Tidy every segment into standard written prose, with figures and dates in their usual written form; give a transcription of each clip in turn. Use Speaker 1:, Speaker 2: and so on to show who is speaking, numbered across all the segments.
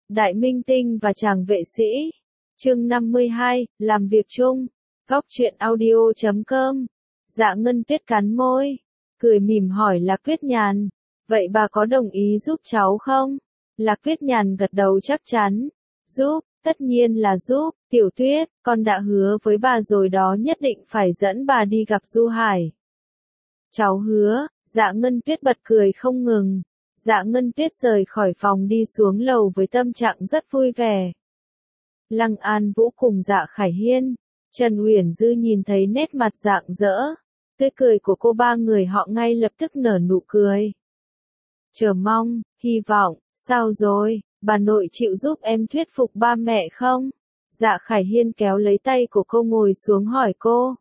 Speaker 1: Đại minh tinh và chàng vệ sĩ. Chương 52, làm việc chung. Góc truyện audio.com. Dạ Ngân Tuyết cắn môi, cười mỉm hỏi Lạc Tuyết Nhàn, vậy bà có đồng ý giúp cháu không? Lạc Tuyết Nhàn gật đầu chắc chắn. Giúp, tất nhiên là giúp, Tiểu Tuyết, con đã hứa với bà rồi đó, nhất định phải dẫn bà đi gặp Du Hải. Cháu hứa. Dạ Ngân Tuyết bật cười không ngừng. Dạ Ngân Tuyết rời khỏi phòng đi xuống lầu với tâm trạng rất vui vẻ. Lăng An Vũ cùng Dạ Khải Hiên, Trần Uyển Dư nhìn thấy nét mặt rạng rỡ, tươi cười của cô, ba người họ ngay lập tức nở nụ cười. Chờ mong, hy vọng, sao rồi, bà nội chịu giúp em thuyết phục ba mẹ không? Dạ Khải Hiên kéo lấy tay của cô ngồi xuống hỏi cô.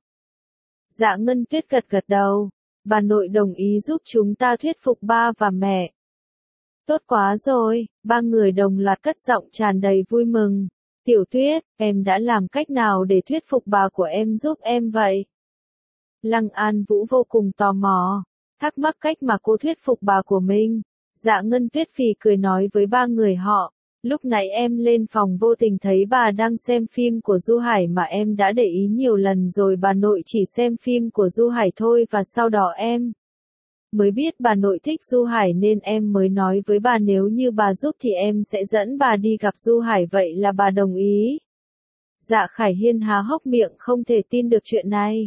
Speaker 1: Dạ Ngân Tuyết gật gật đầu, bà nội đồng ý giúp chúng ta thuyết phục ba và mẹ. Tốt quá rồi, ba người đồng loạt cất giọng tràn đầy vui mừng. Tiểu Tuyết, em đã làm cách nào để thuyết phục bà của em giúp em vậy? Lăng An Vũ vô cùng tò mò, thắc mắc cách mà cô thuyết phục bà của mình. Dạ Ngân Tuyết phì cười nói với ba người họ, lúc nãy em lên phòng vô tình thấy bà đang xem phim của Du Hải mà em đã để ý nhiều lần rồi, bà nội chỉ xem phim của Du Hải thôi và sau đó em mới biết bà nội thích Du Hải nên em mới nói với bà nếu như bà giúp thì em sẽ dẫn bà đi gặp Du Hải, vậy là bà đồng ý. Dạ Khải Hiên há hốc miệng không thể tin được chuyện này.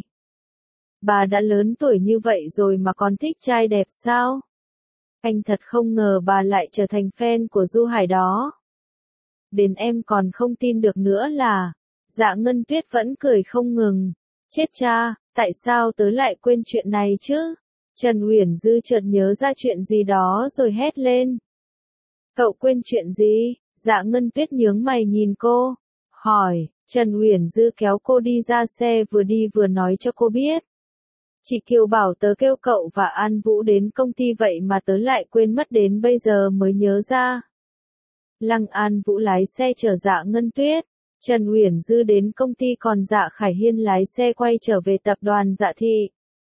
Speaker 1: Bà đã lớn tuổi như vậy rồi mà còn thích trai đẹp sao? Anh thật không ngờ bà lại trở thành fan của Du Hải đó. Đến em còn không tin được nữa là. Dạ Ngân Tuyết vẫn cười không ngừng. Chết cha, tại sao tớ lại quên chuyện này chứ? Trần Uyển Dư chợt nhớ ra chuyện gì đó rồi hét lên. Cậu quên chuyện gì? Dạ Ngân Tuyết nhướng mày nhìn cô, hỏi. Trần Uyển Dư kéo cô đi ra xe, vừa đi vừa nói cho cô biết. Chị Kiều bảo tớ kêu cậu và An Vũ đến công ty vậy mà tớ lại quên mất, đến bây giờ mới nhớ ra. Lăng An Vũ lái xe chở Dạ Ngân Tuyết, Trần Uyển Dư đến công ty, còn Dạ Khải Hiên lái xe quay trở về tập đoàn Dạ Thị.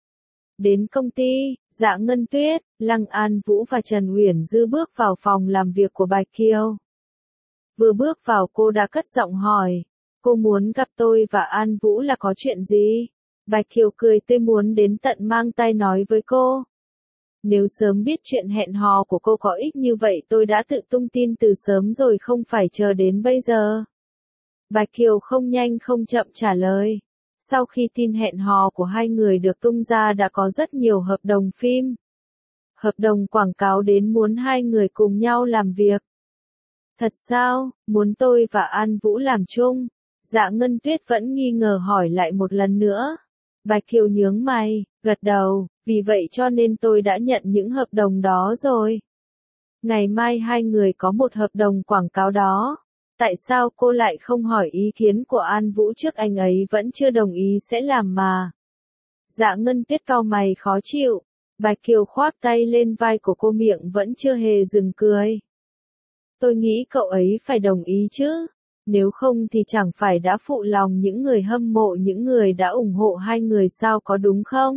Speaker 1: Đến công ty, Dạ Ngân Tuyết, Lăng An Vũ và Trần Uyển Dư bước vào phòng làm việc của Bạch Kiều. Vừa bước vào cô đã cất giọng hỏi, cô muốn gặp tôi và An Vũ là có chuyện gì? Bạch Kiều cười tươi muốn đến tận mang tay nói với cô. Nếu sớm biết chuyện hẹn hò của cô có ích như vậy tôi đã tự tung tin từ sớm rồi, không phải chờ đến bây giờ. Bạch Kiều không nhanh không chậm trả lời. Sau khi tin hẹn hò của hai người được tung ra đã có rất nhiều hợp đồng phim, hợp đồng quảng cáo đến muốn hai người cùng nhau làm việc. Thật sao, muốn tôi và An Vũ làm chung? Dạ Ngân Tuyết vẫn nghi ngờ hỏi lại một lần nữa. Bạch Kiều nhướng mày, gật đầu, vì vậy cho nên tôi đã nhận những hợp đồng đó rồi. Ngày mai hai người có một hợp đồng quảng cáo đó. Tại sao cô lại không hỏi ý kiến của An Vũ trước, anh ấy vẫn chưa đồng ý sẽ làm mà? Dạ Ngân Tuyết cau mày khó chịu. Bạch Kiều khoác tay lên vai của cô, miệng vẫn chưa hề dừng cười. Tôi nghĩ cậu ấy phải đồng ý chứ. Nếu không thì chẳng phải đã phụ lòng những người hâm mộ, những người đã ủng hộ hai người sao, có đúng không?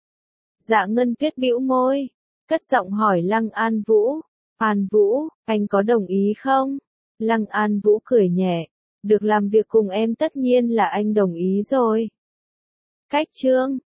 Speaker 1: Dạ Ngân Tuyết bĩu môi, cất giọng hỏi Lăng An Vũ. An Vũ, anh có đồng ý không? Lăng An Vũ cười nhẹ. Được làm việc cùng em tất nhiên là anh đồng ý rồi. Cách chương